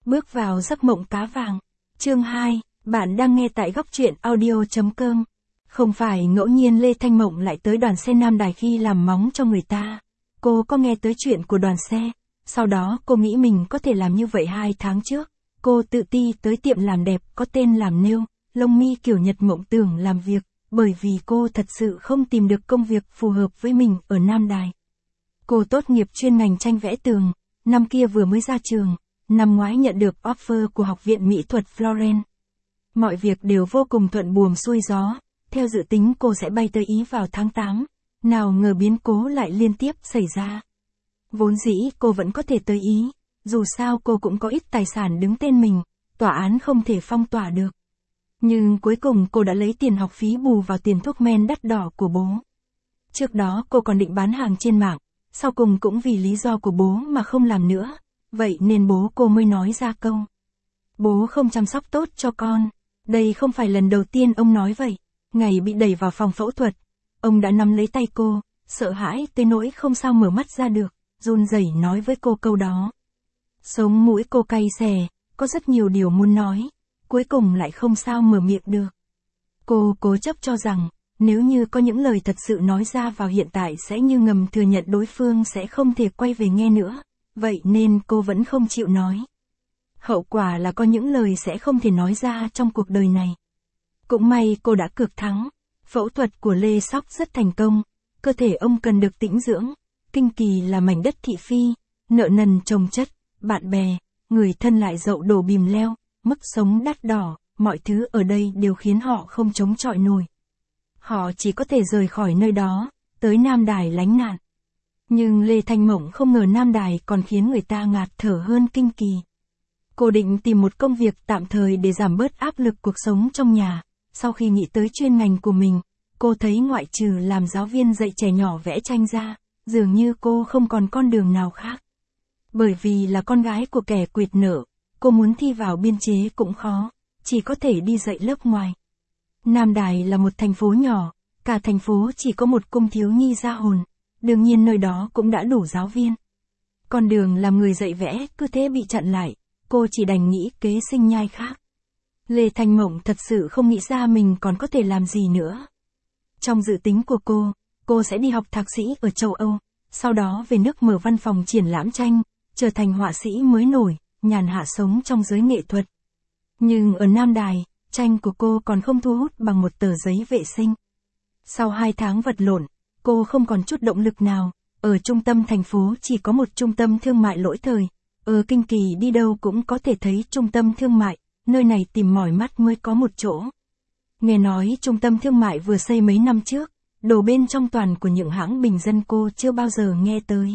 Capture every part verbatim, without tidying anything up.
Bước vào giấc mộng cá vàng. Chương hai, bạn đang nghe tại góc truyện audio.com. Không phải ngẫu nhiên Lê Thanh Mộng lại tới đoàn xe Nam Đài khi làm móng cho người ta. Cô có nghe tới chuyện của đoàn xe. Sau đó cô nghĩ mình có thể làm như vậy hai tháng trước. Cô tự ti tới tiệm làm đẹp có tên làm nail, lông mi kiểu Nhật Mộng Tưởng làm việc, bởi vì cô thật sự không tìm được công việc phù hợp với mình ở Nam Đài. Cô tốt nghiệp chuyên ngành tranh vẽ tường, năm kia vừa mới ra trường, năm ngoái nhận được offer của Học viện Mỹ thuật Florence. Mọi việc đều vô cùng thuận buồm xuôi gió, theo dự tính cô sẽ bay tới Ý vào tháng tám, nào ngờ biến cố lại liên tiếp xảy ra. Vốn dĩ cô vẫn có thể tới Ý, dù sao cô cũng có ít tài sản đứng tên mình, tòa án không thể phong tỏa được. Nhưng cuối cùng cô đã lấy tiền học phí bù vào tiền thuốc men đắt đỏ của bố. Trước đó cô còn định bán hàng trên mạng, sau cùng cũng vì lý do của bố mà không làm nữa, vậy nên bố cô mới nói ra câu: bố không chăm sóc tốt cho con. Đây không phải lần đầu tiên ông nói vậy. Ngày bị đẩy vào phòng phẫu thuật, ông đã nắm lấy tay cô, sợ hãi tới nỗi không sao mở mắt ra được, run rẩy nói với cô câu đó. Sống mũi cô cay xè, có rất nhiều điều muốn nói, cuối cùng lại không sao mở miệng được. Cô cố chấp cho rằng, nếu như có những lời thật sự nói ra vào hiện tại sẽ như ngầm thừa nhận đối phương sẽ không thể quay về nghe nữa, vậy nên cô vẫn không chịu nói. Hậu quả là có những lời sẽ không thể nói ra trong cuộc đời này. Cũng may cô đã cược thắng, phẫu thuật của Lê Sóc rất thành công, cơ thể ông cần được tĩnh dưỡng, Kinh Kỳ là mảnh đất thị phi, nợ nần chồng chất, bạn bè, người thân lại dậu đổ bìm leo, mức sống đắt đỏ, mọi thứ ở đây đều khiến họ không chống chọi nổi. Họ chỉ có thể rời khỏi nơi đó, tới Nam Đài lánh nạn. Nhưng Lê Thanh Mộng không ngờ Nam Đài còn khiến người ta ngạt thở hơn Kinh Kỳ. Cô định tìm một công việc tạm thời để giảm bớt áp lực cuộc sống trong nhà. Sau khi nghĩ tới chuyên ngành của mình, cô thấy ngoại trừ làm giáo viên dạy trẻ nhỏ vẽ tranh ra, dường như cô không còn con đường nào khác. Bởi vì là con gái của kẻ quỵt nợ, cô muốn thi vào biên chế cũng khó, chỉ có thể đi dạy lớp ngoài. Nam Đài là một thành phố nhỏ, cả thành phố chỉ có một cung thiếu nhi ra hồn, đương nhiên nơi đó cũng đã đủ giáo viên. Con đường làm người dạy vẽ cứ thế bị chặn lại, cô chỉ đành nghĩ kế sinh nhai khác. Lê Thanh Mộng thật sự không nghĩ ra mình còn có thể làm gì nữa. Trong dự tính của cô, cô sẽ đi học thạc sĩ ở châu Âu, sau đó về nước mở văn phòng triển lãm tranh, trở thành họa sĩ mới nổi, nhàn hạ sống trong giới nghệ thuật. Nhưng ở Nam Đài, tranh của cô còn không thu hút bằng một tờ giấy vệ sinh. Sau hai tháng vật lộn, cô không còn chút động lực nào, ở trung tâm thành phố chỉ có một trung tâm thương mại lỗi thời, ở Kinh Kỳ đi đâu cũng có thể thấy trung tâm thương mại, nơi này tìm mỏi mắt mới có một chỗ. Nghe nói trung tâm thương mại vừa xây mấy năm trước, đồ bên trong toàn của những hãng bình dân cô chưa bao giờ nghe tới.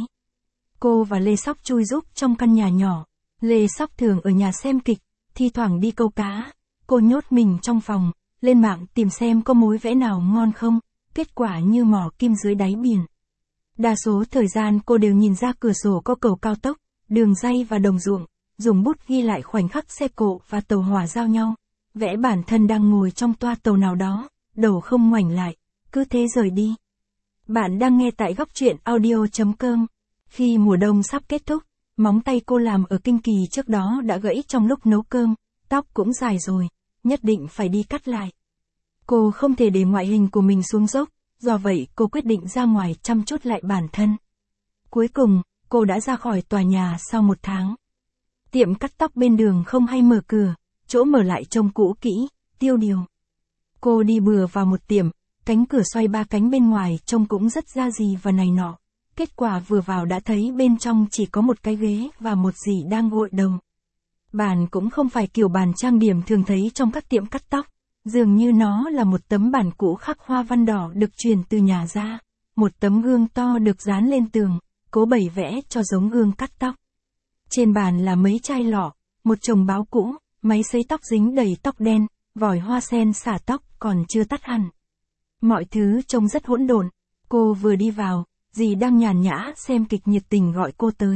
Cô và Lê Sóc chui rúc trong căn nhà nhỏ, Lê Sóc thường ở nhà xem kịch, thi thoảng đi câu cá, cô nhốt mình trong phòng, lên mạng tìm xem có mối vẽ nào ngon không, kết quả như mỏ kim dưới đáy biển. Đa số thời gian cô đều nhìn ra cửa sổ có cầu cao tốc, đường ray và đồng ruộng, dùng bút ghi lại khoảnh khắc xe cộ và tàu hỏa giao nhau, vẽ bản thân đang ngồi trong toa tàu nào đó, đầu không ngoảnh lại, cứ thế rời đi. Bạn đang nghe tại góc truyện audio.com. Khi mùa đông sắp kết thúc, móng tay cô làm ở Kinh Kỳ trước đó đã gãy trong lúc nấu cơm, tóc cũng dài rồi, nhất định phải đi cắt lại. Cô không thể để ngoại hình của mình xuống dốc, do vậy cô quyết định ra ngoài chăm chút lại bản thân. Cuối cùng, cô đã ra khỏi tòa nhà sau một tháng. Tiệm cắt tóc bên đường không hay mở cửa, chỗ mở lại trông cũ kỹ, tiêu điều. Cô đi bừa vào một tiệm, cánh cửa xoay ba cánh bên ngoài trông cũng rất ra gì và này nọ. Kết quả vừa vào đã thấy bên trong chỉ có một cái ghế và một dì đang gội đầu. Bàn cũng không phải kiểu bàn trang điểm thường thấy trong các tiệm cắt tóc, dường như nó là một tấm bản cũ khắc hoa văn đỏ được truyền từ nhà ra, một tấm gương to được dán lên tường, cố bày vẽ cho giống gương cắt tóc. Trên bàn là mấy chai lọ, một chồng báo cũ, máy sấy tóc dính đầy tóc đen, vòi hoa sen xả tóc còn chưa tắt hẳn. Mọi thứ trông rất hỗn độn. Cô vừa đi vào, dì đang nhàn nhã xem kịch nhiệt tình gọi cô tới.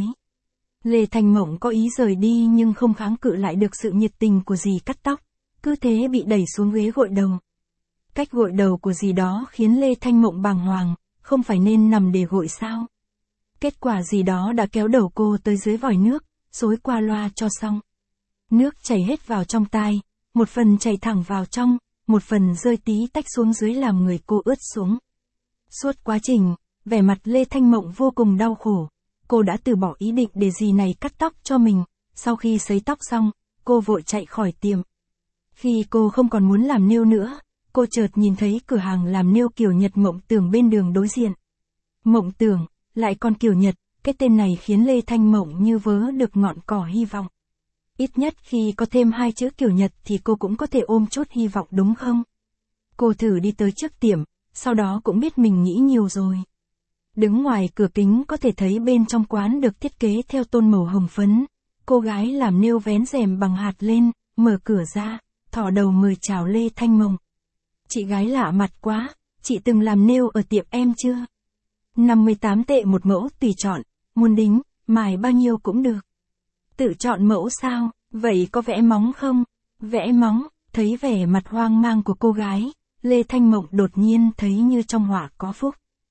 Lê Thanh Mộng có ý rời đi nhưng không kháng cự lại được sự nhiệt tình của dì cắt tóc, cứ thế bị đẩy xuống ghế gội đầu. Cách gội đầu của dì đó khiến Lê Thanh Mộng bàng hoàng, không phải nên nằm để gội sao? Kết quả dì đó đã kéo đầu cô tới dưới vòi nước, xối qua loa cho xong. Nước chảy hết vào trong tai, một phần chảy thẳng vào trong, một phần rơi tí tách xuống dưới làm người cô ướt xuống. Suốt quá trình, vẻ mặt Lê Thanh Mộng vô cùng đau khổ. Cô đã từ bỏ ý định để dì này cắt tóc cho mình, sau khi sấy tóc xong, cô vội chạy khỏi tiệm. Khi cô không còn muốn làm nail nữa, cô chợt nhìn thấy cửa hàng làm nail kiểu Nhật Mộng Tưởng bên đường đối diện. Mộng Tưởng, lại còn kiểu Nhật, cái tên này khiến Lê Thanh Mộng như vớ được ngọn cỏ hy vọng. Ít nhất khi có thêm hai chữ kiểu Nhật thì cô cũng có thể ôm chút hy vọng đúng không? Cô thử đi tới trước tiệm, sau đó cũng biết mình nghĩ nhiều rồi. Đứng ngoài cửa kính có thể thấy bên trong quán được thiết kế theo tông màu hồng phấn. Cô gái làm nail vén rèm bằng hạt lên, mở cửa ra, thò đầu mời chào Lê Thanh Mộng. Chị gái lạ mặt quá, chị từng làm nail ở tiệm em chưa? năm mươi tám tệ một mẫu tùy chọn, muốn đính, mài bao nhiêu cũng được. Tự chọn mẫu sao, vậy có vẽ móng không? Vẽ móng, thấy vẻ mặt hoang mang của cô gái, Lê Thanh Mộng đột nhiên thấy như trong họa có phúc.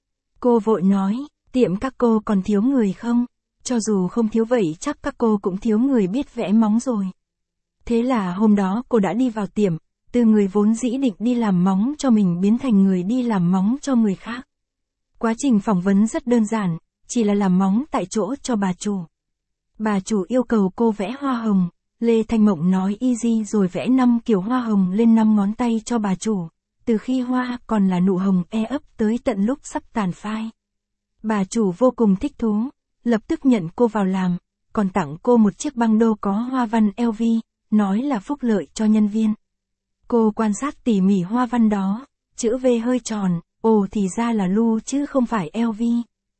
Cô vội nói, tiệm các cô còn thiếu người không? Cho dù không thiếu vậy chắc các cô cũng thiếu người biết vẽ móng rồi. Thế là hôm đó cô đã đi vào tiệm, từ người vốn dĩ định đi làm móng cho mình biến thành người đi làm móng cho người khác. Quá trình phỏng vấn rất đơn giản, chỉ là làm móng tại chỗ cho bà chủ. Bà chủ yêu cầu cô vẽ hoa hồng, Lê Thanh Mộng nói easy rồi vẽ năm kiểu hoa hồng lên năm ngón tay cho bà chủ, từ khi hoa còn là nụ hồng e ấp tới tận lúc sắp tàn phai. Bà chủ vô cùng thích thú, lập tức nhận cô vào làm, còn tặng cô một chiếc băng đô có hoa văn L V, nói là phúc lợi cho nhân viên. Cô quan sát tỉ mỉ hoa văn đó, chữ V hơi tròn, ồ thì ra là Lu chứ không phải L V.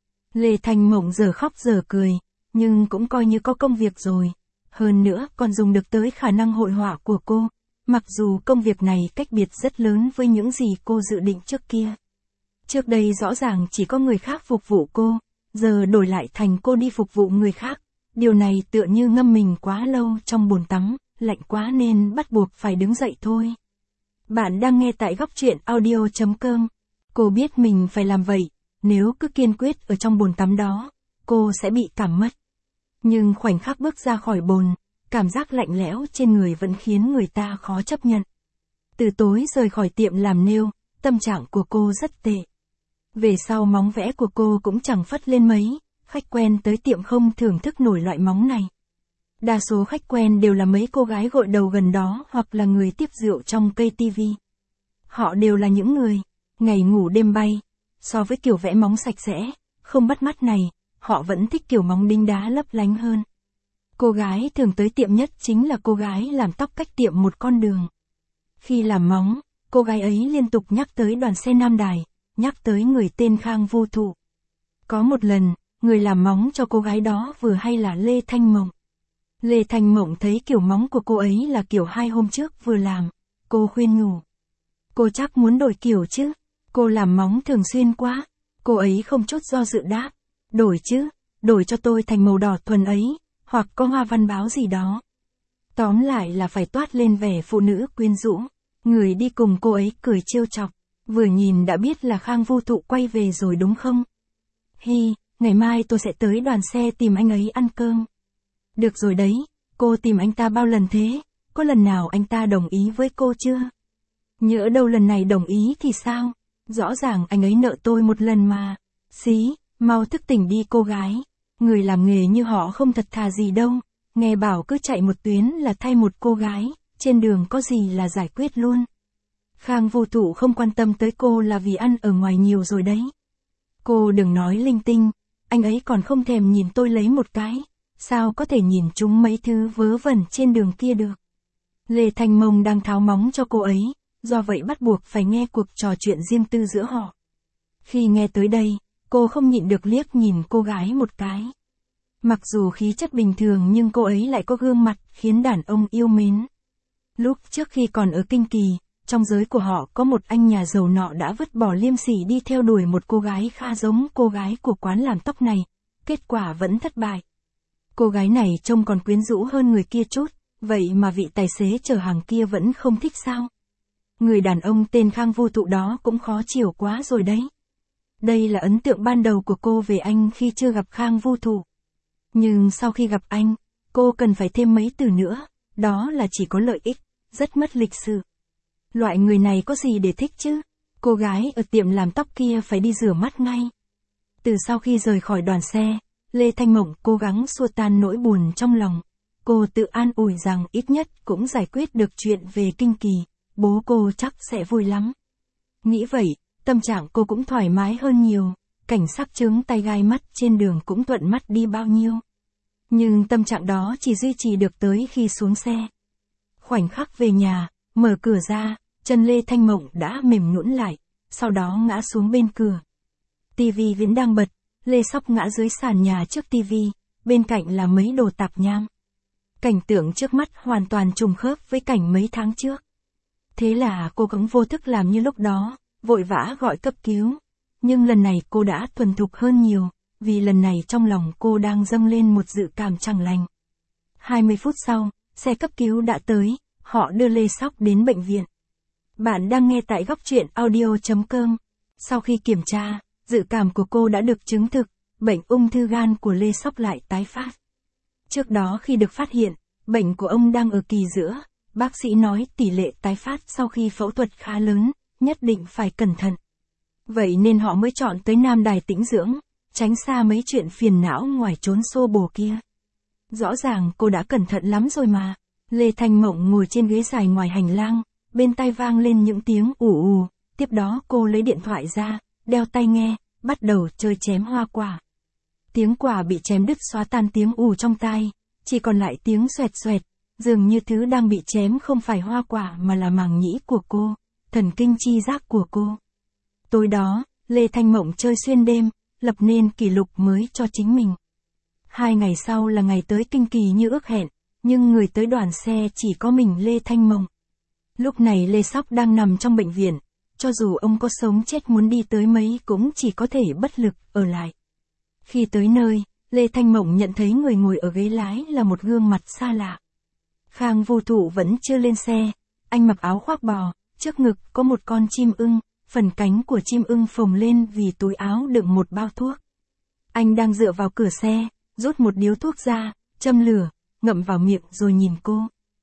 Lê Thanh Mộng giờ khóc giờ cười, nhưng cũng coi như có công việc rồi. Hơn nữa còn dùng được tới khả năng hội họa của cô, mặc dù công việc này cách biệt rất lớn với những gì cô dự định trước kia. Trước đây rõ ràng chỉ có người khác phục vụ cô, giờ đổi lại thành cô đi phục vụ người khác. Điều này tựa như ngâm mình quá lâu trong bồn tắm, lạnh quá nên bắt buộc phải đứng dậy thôi. Bạn đang nghe tại góc truyện audio chấm com. Cô biết mình phải làm vậy, nếu cứ kiên quyết ở trong bồn tắm đó, cô sẽ bị cảm mất. Nhưng khoảnh khắc bước ra khỏi bồn, cảm giác lạnh lẽo trên người vẫn khiến người ta khó chấp nhận. Từ tối rời khỏi tiệm làm nail, tâm trạng của cô rất tệ. Về sau móng vẽ của cô cũng chẳng phất lên mấy, khách quen tới tiệm không thưởng thức nổi loại móng này. Đa số khách quen đều là mấy cô gái gội đầu gần đó hoặc là người tiếp rượu trong cây tivi. Họ đều là những người, ngày ngủ đêm bay. So với kiểu vẽ móng sạch sẽ, không bắt mắt này, họ vẫn thích kiểu móng đính đá lấp lánh hơn. Cô gái thường tới tiệm nhất chính là cô gái làm tóc cách tiệm một con đường. Khi làm móng, cô gái ấy liên tục nhắc tới đoàn xe Nam Đài, nhắc tới người tên Khang Vô Thụ. Có một lần, người làm móng cho cô gái đó vừa hay là Lê Thanh Mộng. Lê Thanh Mộng thấy kiểu móng của cô ấy là kiểu hai hôm trước vừa làm, cô khuyên nhủ. Cô chắc muốn đổi kiểu chứ, cô làm móng thường xuyên quá. Cô ấy không chút do dự đáp, đổi chứ, đổi cho tôi thành màu đỏ thuần ấy, hoặc có hoa văn báo gì đó. Tóm lại là phải toát lên vẻ phụ nữ quyến rũ. Người đi cùng cô ấy cười trêu chọc, vừa nhìn đã biết là Khang Vô Thụ quay về rồi đúng không? Hi, ngày mai tôi sẽ tới đoàn xe tìm anh ấy ăn cơm. Được rồi đấy, cô tìm anh ta bao lần thế, có lần nào anh ta đồng ý với cô chưa? Nhỡ đâu lần này đồng ý thì sao? Rõ ràng anh ấy nợ tôi một lần mà. Xí, mau thức tỉnh đi cô gái. Người làm nghề như họ không thật thà gì đâu. Nghe bảo cứ chạy một tuyến là thay một cô gái, trên đường có gì là giải quyết luôn. Khang Vô Thụ không quan tâm tới cô là vì ăn ở ngoài nhiều rồi đấy. Cô đừng nói linh tinh, anh ấy còn không thèm nhìn tôi lấy một cái. Sao có thể nhìn chúng mấy thứ vớ vẩn trên đường kia được. Lê Thanh Mộng đang tháo móng cho cô ấy, do vậy bắt buộc phải nghe cuộc trò chuyện riêng tư giữa họ. Khi nghe tới đây, cô không nhịn được liếc nhìn cô gái một cái. Mặc dù khí chất bình thường nhưng cô ấy lại có gương mặt khiến đàn ông yêu mến. Lúc trước khi còn ở Kinh Kỳ, trong giới của họ có một anh nhà giàu nọ đã vứt bỏ liêm sỉ đi theo đuổi một cô gái khá giống cô gái của quán làm tóc này, kết quả vẫn thất bại. Cô gái này trông còn quyến rũ hơn người kia chút, vậy mà vị tài xế chở hàng kia vẫn không thích sao? Người đàn ông tên Khang Vô Thụ đó cũng khó chịu quá rồi đấy. Đây là ấn tượng ban đầu của cô về anh khi chưa gặp Khang Vô Thụ. Nhưng sau khi gặp anh, cô cần phải thêm mấy từ nữa, đó là chỉ có lợi ích, rất mất lịch sự. Loại người này có gì để thích chứ? Cô gái ở tiệm làm tóc kia phải đi rửa mắt ngay. Từ sau khi rời khỏi đoàn xe, Lê Thanh Mộng cố gắng xua tan nỗi buồn trong lòng. Cô tự an ủi rằng ít nhất cũng giải quyết được chuyện về Kinh Kỳ, bố cô chắc sẽ vui lắm. Nghĩ vậy, tâm trạng cô cũng thoải mái hơn nhiều, cảnh sắc chướng tay gai mắt trên đường cũng thuận mắt đi bao nhiêu. Nhưng tâm trạng đó chỉ duy trì được tới khi xuống xe. Khoảnh khắc về nhà, mở cửa ra, chân Lê Thanh Mộng đã mềm nhũn lại, sau đó ngã xuống bên cửa. Tivi vẫn đang bật, Lê Sóc ngã dưới sàn nhà trước tivi, bên cạnh là mấy đồ tạp nham. Cảnh tượng trước mắt hoàn toàn trùng khớp với cảnh mấy tháng trước. Thế là cô cũng vô thức làm như lúc đó, vội vã gọi cấp cứu. Nhưng lần này cô đã thuần thục hơn nhiều, vì lần này trong lòng cô đang dâng lên một dự cảm chẳng lành. hai mươi phút sau, xe cấp cứu đã tới, họ đưa Lê Sóc đến bệnh viện. Bạn đang nghe tại góc truyện audio chấm com. Sau khi kiểm tra, dự cảm của cô đã được chứng thực, bệnh ung thư gan của Lê Sóc lại tái phát. Trước đó khi được phát hiện, bệnh của ông đang ở kỳ giữa, bác sĩ nói tỷ lệ tái phát sau khi phẫu thuật khá lớn, nhất định phải cẩn thận. Vậy nên họ mới chọn tới Nam Đài tĩnh dưỡng, tránh xa mấy chuyện phiền não ngoài trốn xô bồ kia. Rõ ràng cô đã cẩn thận lắm rồi mà. Lê Thanh Mộng ngồi trên ghế dài ngoài hành lang, bên tai vang lên những tiếng ù ù, tiếp đó cô lấy điện thoại ra, đeo tai nghe, bắt đầu chơi chém hoa quả. Tiếng quả bị chém đứt xóa tan tiếng ù trong tai, chỉ còn lại tiếng xoẹt xoẹt, dường như thứ đang bị chém không phải hoa quả mà là màng nhĩ của cô, thần kinh chi giác của cô. Tối đó, Lê Thanh Mộng chơi xuyên đêm, lập nên kỷ lục mới cho chính mình. Hai ngày sau là ngày tới Kinh Kỳ như ước hẹn, nhưng người tới đoàn xe chỉ có mình Lê Thanh Mộng. Lúc này Lê Sóc đang nằm trong bệnh viện, cho dù ông có sống chết muốn đi tới mấy cũng chỉ có thể bất lực ở lại. Khi tới nơi, Lê Thanh Mộng nhận thấy người ngồi ở ghế lái là một gương mặt xa lạ. Khang Vô Thụ vẫn chưa lên xe, anh mặc áo khoác bò, trước ngực có một con chim ưng, phần cánh của chim ưng phồng lên vì túi áo đựng một bao thuốc. Anh đang dựa vào cửa xe, rút một điếu thuốc ra, châm lửa, ngậm vào miệng rồi nhìn cô.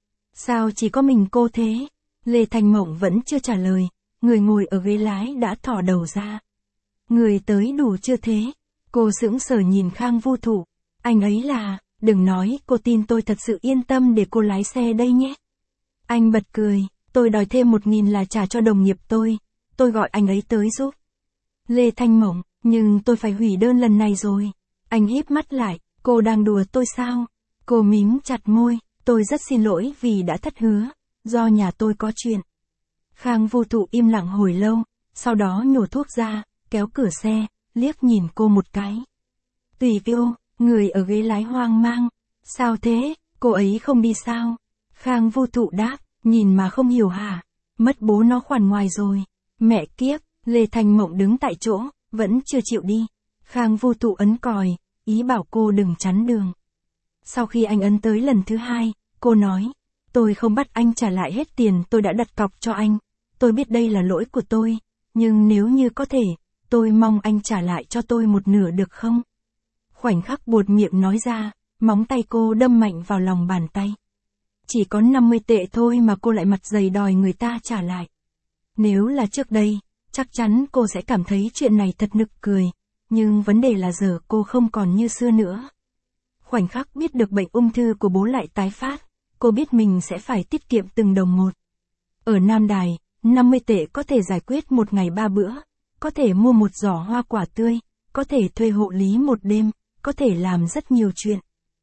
Sao chỉ có mình cô thế? Lê Thanh Mộng vẫn chưa trả lời, người ngồi ở ghế lái đã thò đầu ra. Người tới đủ chưa thế? Cô sững sờ nhìn Khang Vô Thụ. Anh ấy là, đừng nói, cô tin tôi thật sự yên tâm để cô lái xe đây nhé. Anh bật cười, tôi đòi thêm một nghìn là trả cho đồng nghiệp tôi, tôi gọi anh ấy tới giúp. Lê Thanh Mộng, nhưng tôi phải hủy đơn lần này rồi. Anh híp mắt lại, cô đang đùa tôi sao? Cô mím chặt môi, tôi rất xin lỗi vì đã thất hứa, do nhà tôi có chuyện. Khang Vô Thụ im lặng hồi lâu, sau đó nhổ thuốc ra, kéo cửa xe, liếc nhìn cô một cái. Tùy Kiêu, người ở ghế lái hoang mang. Sao thế, cô ấy không đi sao? Khang Vô Thụ đáp, nhìn mà không hiểu hả? Mất bố nó khoản ngoài rồi. Mẹ kiếp, Lê Thanh Mộng đứng tại chỗ, vẫn chưa chịu đi. Khang Vô Thụ ấn còi, ý bảo cô đừng chắn đường. Sau khi anh ấn tới lần thứ hai, cô nói, tôi không bắt anh trả lại hết tiền tôi đã đặt cọc cho anh. Tôi biết đây là lỗi của tôi, nhưng nếu như có thể, tôi mong anh trả lại cho tôi một nửa được không? Khoảnh khắc buột miệng nói ra, móng tay cô đâm mạnh vào lòng bàn tay. Chỉ có năm mươi tệ thôi mà cô lại mặt dày đòi người ta trả lại. Nếu là trước đây, chắc chắn cô sẽ cảm thấy chuyện này thật nực cười, nhưng vấn đề là giờ cô không còn như xưa nữa. Khoảnh khắc biết được bệnh ung thư của bố lại tái phát, cô biết mình sẽ phải tiết kiệm từng đồng một. Ở Nam Đài, năm mươi tệ có thể giải quyết một ngày ba bữa, có thể mua một giỏ hoa quả tươi, có thể thuê hộ lý một đêm, có thể làm rất nhiều chuyện.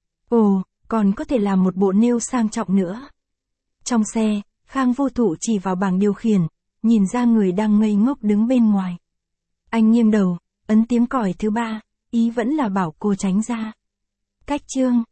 Ồ, còn có thể làm một bộ nail sang trọng nữa. Trong xe, Khang Vô Thụ chỉ vào bảng điều khiển, nhìn ra người đang ngây ngốc đứng bên ngoài. Anh nghiêng đầu, ấn tiếng còi thứ ba, ý vẫn là bảo cô tránh ra. Cách chương